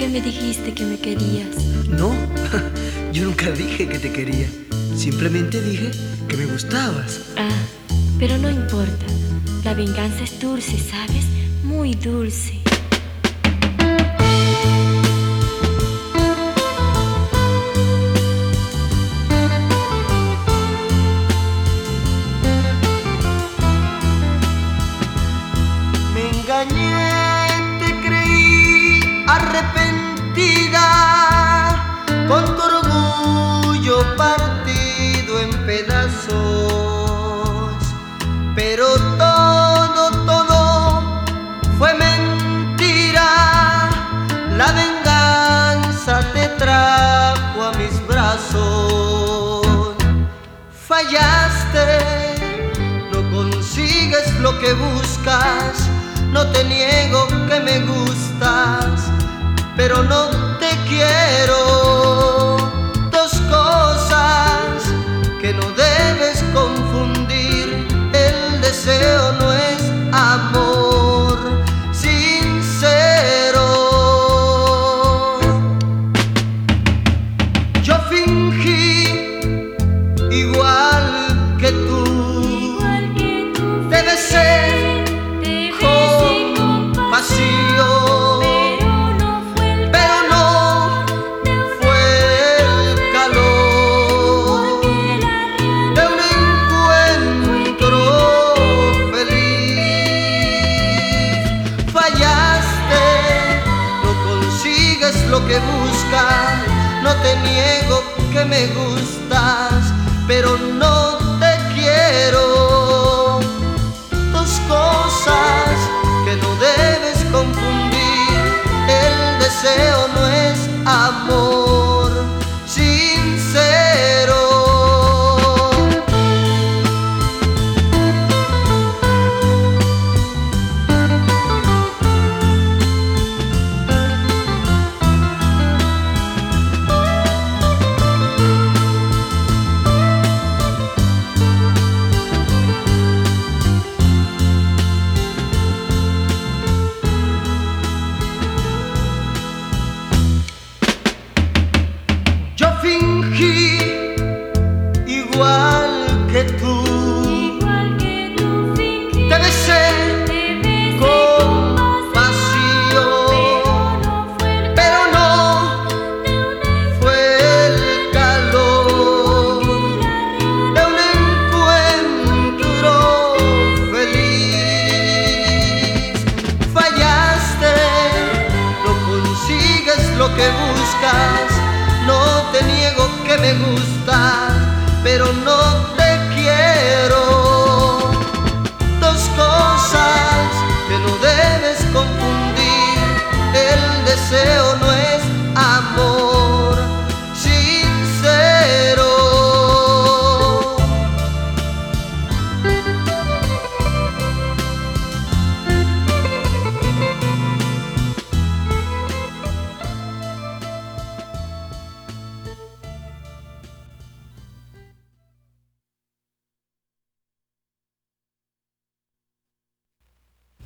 que me dijiste que me querías. No, yo nunca dije que te quería. Simplemente dije que me gustabas. Ah, pero no importa. La venganza es dulce, ¿sabes? Muy dulce. Me engañé, te creí arrepentida, con tu orgullo partido en pedazos. Pero todo fue mentira. La venganza te trajo a mis brazos. Fallaste, no consigues lo que buscas. No te niego que me gustas, pero no te quiero. Dos cosas que no debes confundir. El deseo no es amor sincero. Yo fingí igual que tú, te besé con pasión, pero no fue el calor de un encuentro feliz. Fallaste, no consigues lo que buscas. No te niego que me gustas, pero no